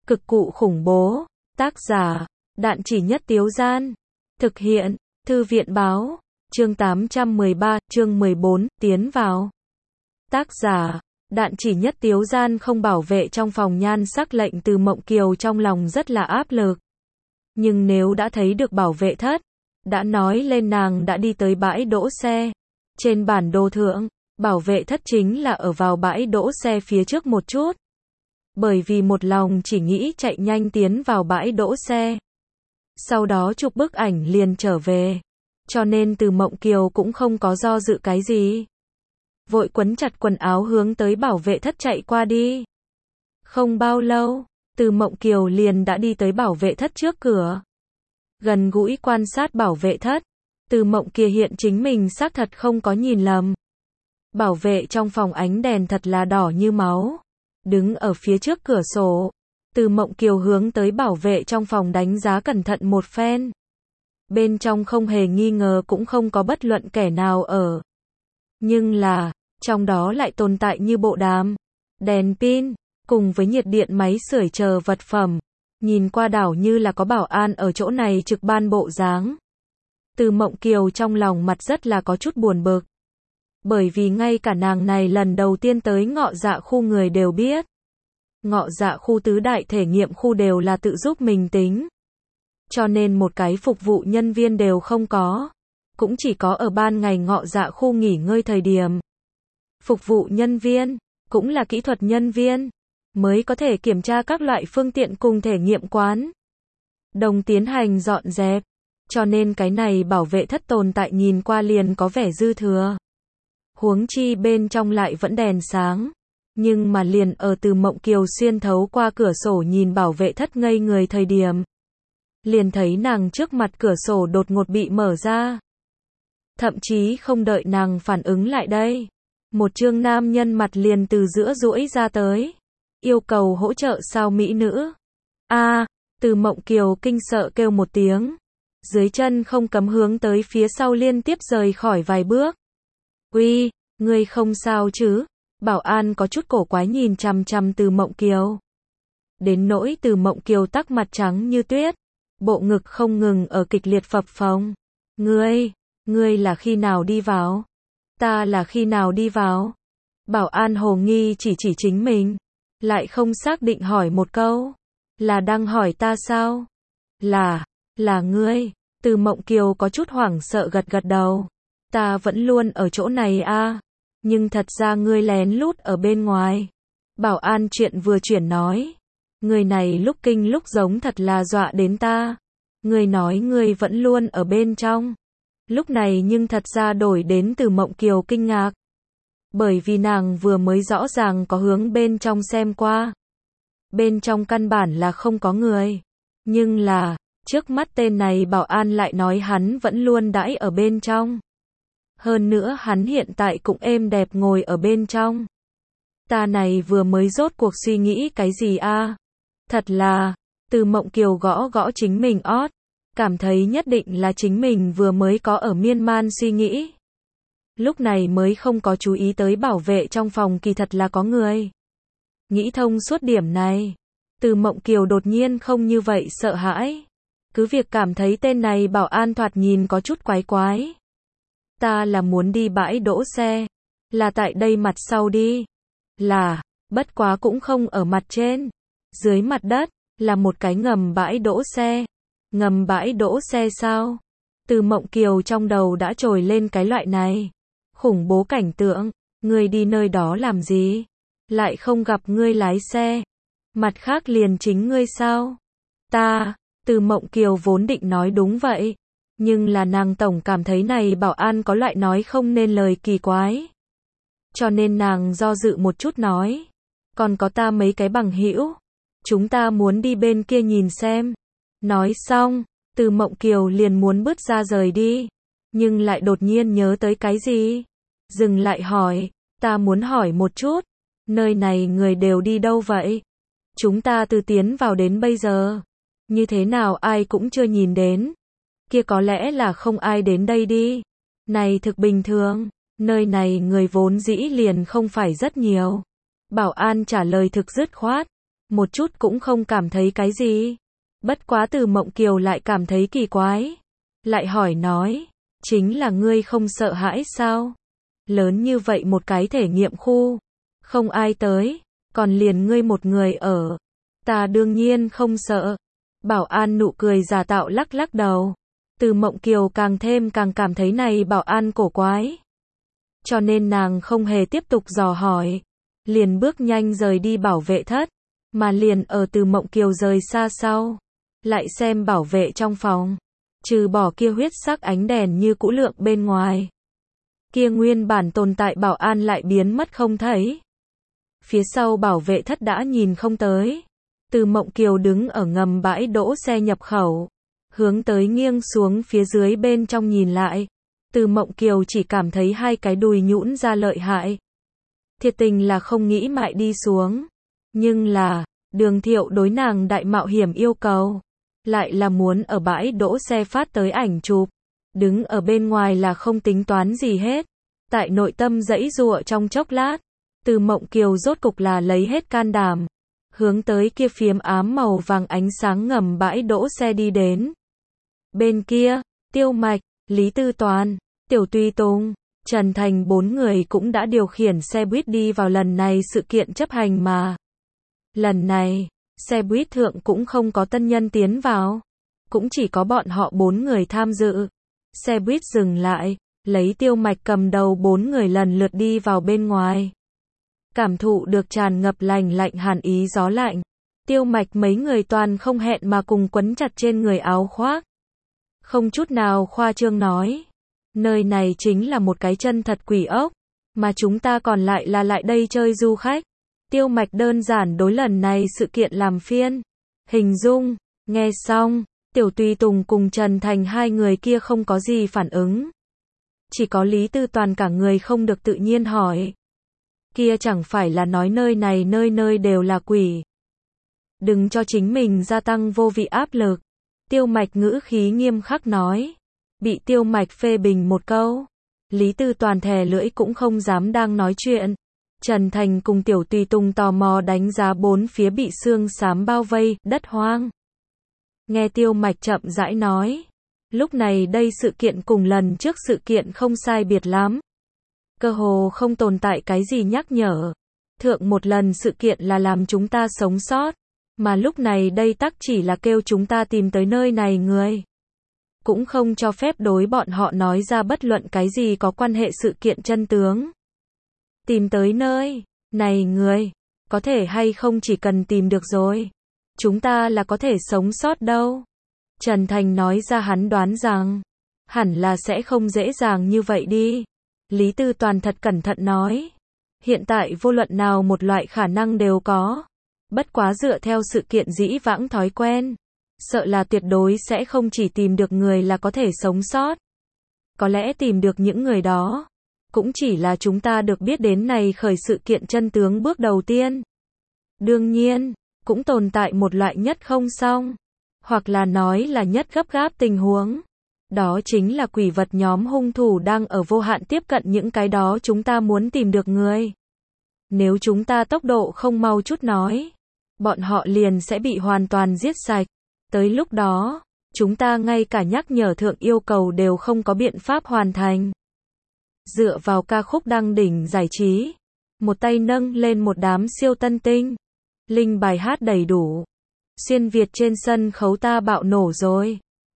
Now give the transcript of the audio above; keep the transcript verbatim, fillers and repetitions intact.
Cực cụ khủng bố. Tác giả, Đạn Chỉ Nhất Tiếu Gian. Thực hiện, Thư viện Báo. Chương tám trăm mười ba, chương mười bốn, tiến vào. Tác giả, Đạn Chỉ Nhất Tiếu Gian. Không bảo vệ trong phòng nhan sắc lệnh Từ Mộng Kiều trong lòng rất là áp lực. Nhưng nếu đã thấy được bảo vệ thất, đã nói lên nàng đã đi tới bãi đỗ xe. Trên bản đồ thượng, bảo vệ thất chính là ở vào bãi đỗ xe phía trước một chút. Bởi vì một lòng chỉ nghĩ chạy nhanh tiến vào bãi đỗ xe. Sau đó chụp bức ảnh liền trở về. Cho nên Từ Mộng Kiều cũng không có do dự cái gì. Vội quấn chặt quần áo hướng tới bảo vệ thất chạy qua đi. Không bao lâu, Từ Mộng Kiều liền đã đi tới bảo vệ thất trước cửa. Gần gũi quan sát bảo vệ thất, Từ Mộng Kiều hiện chính mình xác thật không có nhìn lầm. Bảo vệ trong phòng ánh đèn thật là đỏ như máu. Đứng ở phía trước cửa sổ, Từ Mộng Kiều hướng tới bảo vệ trong phòng đánh giá cẩn thận một phen. Bên trong không hề nghi ngờ cũng không có bất luận kẻ nào ở. Nhưng là, trong đó lại tồn tại như bộ đàm, đèn pin, cùng với nhiệt điện máy sưởi chờ vật phẩm. Nhìn qua đảo như là có bảo an ở chỗ này trực ban bộ dáng. Từ Mộng Kiều trong lòng mặt rất là có chút buồn bực. Bởi vì ngay cả nàng này lần đầu tiên tới Ngọ Dạ khu người đều biết. Ngọ Dạ khu tứ đại thể nghiệm khu đều là tự giúp mình tính. Cho nên một cái phục vụ nhân viên đều không có. Cũng chỉ có ở ban ngày Ngọ Dạ khu nghỉ ngơi thời điểm. Phục vụ nhân viên, cũng là kỹ thuật nhân viên, mới có thể kiểm tra các loại phương tiện cùng thể nghiệm quán. Đồng tiến hành dọn dẹp. Cho nên cái này bảo vệ thất tồn tại nhìn qua liền có vẻ dư thừa. Huống chi bên trong lại vẫn đèn sáng. Nhưng mà liền ở Từ Mộng Kiều xuyên thấu qua cửa sổ nhìn bảo vệ thất ngây người thời điểm. Liền thấy nàng trước mặt cửa sổ đột ngột bị mở ra. Thậm chí không đợi nàng phản ứng lại đây. Một trương nam nhân mặt liền từ giữa duỗi ra tới. Yêu cầu hỗ trợ sao mỹ nữ. A, Từ Mộng Kiều kinh sợ kêu một tiếng. Dưới chân không cấm hướng tới phía sau liên tiếp rời khỏi vài bước. Uy, ngươi không sao chứ? Bảo an có chút cổ quái nhìn chằm chằm Từ Mộng Kiều. Đến nỗi Từ Mộng Kiều tắc mặt trắng như tuyết. Bộ ngực không ngừng ở kịch liệt phập phồng. Ngươi, ngươi là khi nào đi vào? Ta là khi nào đi vào? Bảo an hồ nghi chỉ chỉ chính mình. Lại không xác định hỏi một câu. Là đang hỏi ta sao? Là, là ngươi. Từ Mộng Kiều có chút hoảng sợ gật gật đầu. Ta vẫn luôn ở chỗ này a, à. Nhưng thật ra ngươi lén lút ở bên ngoài. Bảo an chuyện vừa chuyển nói. Người này lúc kinh lúc giống thật là dọa đến ta. Ngươi nói ngươi vẫn luôn ở bên trong. Lúc này nhưng thật ra đổi đến Từ Mộng Kiều kinh ngạc. Bởi vì nàng vừa mới rõ ràng có hướng bên trong xem qua. Bên trong căn bản là không có người. Nhưng là, trước mắt tên này bảo an lại nói hắn vẫn luôn đãi ở bên trong. Hơn nữa hắn hiện tại cũng êm đẹp ngồi ở bên trong. Ta này vừa mới rốt cuộc suy nghĩ cái gì a? Thật là, Từ Mộng Kiều gõ gõ chính mình ót. Cảm thấy nhất định là chính mình vừa mới có ở miên man suy nghĩ. Lúc này mới không có chú ý tới bảo vệ trong phòng kỳ thật là có người. Nghĩ thông suốt điểm này. Từ Mộng Kiều đột nhiên không như vậy sợ hãi. Cứ việc cảm thấy tên này bảo an thoạt nhìn có chút quái quái. Ta là muốn đi bãi đỗ xe. Là tại đây mặt sau đi. Là, bất quá cũng không ở mặt trên. Dưới mặt đất, là một cái ngầm bãi đỗ xe. Ngầm bãi đỗ xe sao? Từ Mộng Kiều trong đầu đã trồi lên cái loại này. Khủng bố cảnh tượng. Ngươi đi nơi đó làm gì? Lại không gặp ngươi lái xe. Mặt khác liền chính ngươi sao? Ta, Từ Mộng Kiều vốn định nói đúng vậy. Nhưng là nàng tổng cảm thấy này bảo an có loại nói không nên lời kỳ quái. Cho nên nàng do dự một chút nói. Còn có ta mấy cái bằng hữu. Chúng ta muốn đi bên kia nhìn xem. Nói xong, Từ Mộng Kiều liền muốn bước ra rời đi. Nhưng lại đột nhiên nhớ tới cái gì? Dừng lại hỏi. Ta muốn hỏi một chút. Nơi này người đều đi đâu vậy? Chúng ta từ tiến vào đến bây giờ. Như thế nào ai cũng chưa nhìn đến. Kia có lẽ là không ai đến đây đi. Này thực bình thường. Nơi này người vốn dĩ liền không phải rất nhiều. Bảo an trả lời thực dứt khoát. một chút cũng không cảm thấy cái gì. Bất quá Từ Mộng Kiều lại cảm thấy kỳ quái. Lại hỏi nói, chính là ngươi không sợ hãi sao? Lớn như vậy một cái thể nghiệm khu, không ai tới, còn liền ngươi một người ở. Ta đương nhiên không sợ. Bảo an nụ cười giả tạo lắc lắc đầu. Từ Mộng Kiều càng thêm càng cảm thấy này bảo an cổ quái. Cho nên nàng không hề tiếp tục dò hỏi. Liền bước nhanh rời đi bảo vệ thất. Mà liền ở Từ Mộng Kiều rời xa sau. Lại xem bảo vệ trong phòng. Trừ bỏ kia huyết sắc ánh đèn như cũ lượng bên ngoài. Kia nguyên bản tồn tại bảo an lại biến mất không thấy. Phía sau bảo vệ thất đã nhìn không tới. Từ Mộng Kiều đứng ở ngầm bãi đỗ xe nhập khẩu. Hướng tới nghiêng xuống phía dưới bên trong nhìn lại. Từ Mộng Kiều chỉ cảm thấy hai cái đùi nhũn ra lợi hại. Thiệt tình là không nghĩ mại đi xuống. Nhưng là, Đường Thiệu đối nàng đại mạo hiểm yêu cầu. Lại là muốn ở bãi đỗ xe phát tới ảnh chụp. Đứng ở bên ngoài là không tính toán gì hết. Tại nội tâm giãy giụa trong chốc lát. Từ Mộng Kiều rốt cục là lấy hết can đảm. Hướng tới kia phiếm ám màu vàng ánh sáng ngầm bãi đỗ xe đi đến. Bên kia, Tiêu Mạch, Lý Tư Toàn, Tiểu Tùy Tùng, Trần Thành bốn người cũng đã điều khiển xe buýt đi vào lần này sự kiện chấp hành mà. Lần này, xe buýt thượng cũng không có tân nhân tiến vào. Cũng chỉ có bọn họ bốn người tham dự. Xe buýt dừng lại, lấy Tiêu Mạch cầm đầu bốn người lần lượt đi vào bên ngoài. Cảm thụ được tràn ngập lành lạnh hàn ý gió lạnh. Tiêu Mạch mấy người toàn không hẹn mà cùng quấn chặt trên người áo khoác. Không chút nào khoa trương nói. Nơi này chính là một cái chân thật quỷ ốc. Mà chúng ta còn lại là lại đây chơi du khách. Tiêu Mạch đơn giản đối lần này sự kiện làm phiên. Hình dung, nghe xong, Tiểu Tùy Tùng cùng Trần Thành hai người kia không có gì phản ứng. Chỉ có Lý Tư Toàn cả người không được tự nhiên hỏi. Kia chẳng phải là nói nơi này nơi nơi đều là quỷ. Đừng cho chính mình gia tăng vô vị áp lực. Tiêu Mạch ngữ khí nghiêm khắc nói. Bị Tiêu Mạch phê bình một câu. Lý Tư Toàn thè lưỡi cũng không dám đang nói chuyện. Trần Thành cùng Tiểu Tùy Tùng tò mò đánh giá bốn phía bị sương xám bao vây, đất hoang. Nghe Tiêu Mạch chậm rãi nói. Lúc này đây sự kiện cùng lần trước sự kiện không sai biệt lắm. Cơ hồ không tồn tại cái gì nhắc nhở. Thượng một lần sự kiện là làm chúng ta sống sót. Mà lúc này đây tắc chỉ là kêu chúng ta tìm tới nơi này người. Cũng không cho phép đối bọn họ nói ra bất luận cái gì có quan hệ sự kiện chân tướng. Tìm tới nơi này người. Có thể hay không chỉ cần tìm được rồi. Chúng ta là có thể sống sót đâu. Trần Thành nói ra hắn đoán rằng. Hẳn là sẽ không dễ dàng như vậy đi. Lý Tư Toàn thật cẩn thận nói. Hiện tại vô luận nào một loại khả năng đều có. Bất quá dựa theo sự kiện dĩ vãng thói quen. Sợ là tuyệt đối sẽ không chỉ tìm được người là có thể sống sót. Có lẽ tìm được những người đó. Cũng chỉ là chúng ta được biết đến này khởi sự kiện chân tướng bước đầu tiên. Đương nhiên, cũng tồn tại một loại nhất không xong. Hoặc là nói là nhất gấp gáp tình huống. Đó chính là quỷ vật nhóm hung thủ đang ở vô hạn tiếp cận những cái đó chúng ta muốn tìm được người. Nếu chúng ta tốc độ không mau chút nói, bọn họ liền sẽ bị hoàn toàn giết sạch. Tới lúc đó, chúng ta ngay cả nhắc nhở thượng yêu cầu đều không có biện pháp hoàn thành. Dựa vào ca khúc đăng đỉnh giải trí, một tay nâng lên một đám siêu tân tinh. Linh bài hát đầy đủ. Xuyên Việt trên sân khấu ta bạo nổ rồi.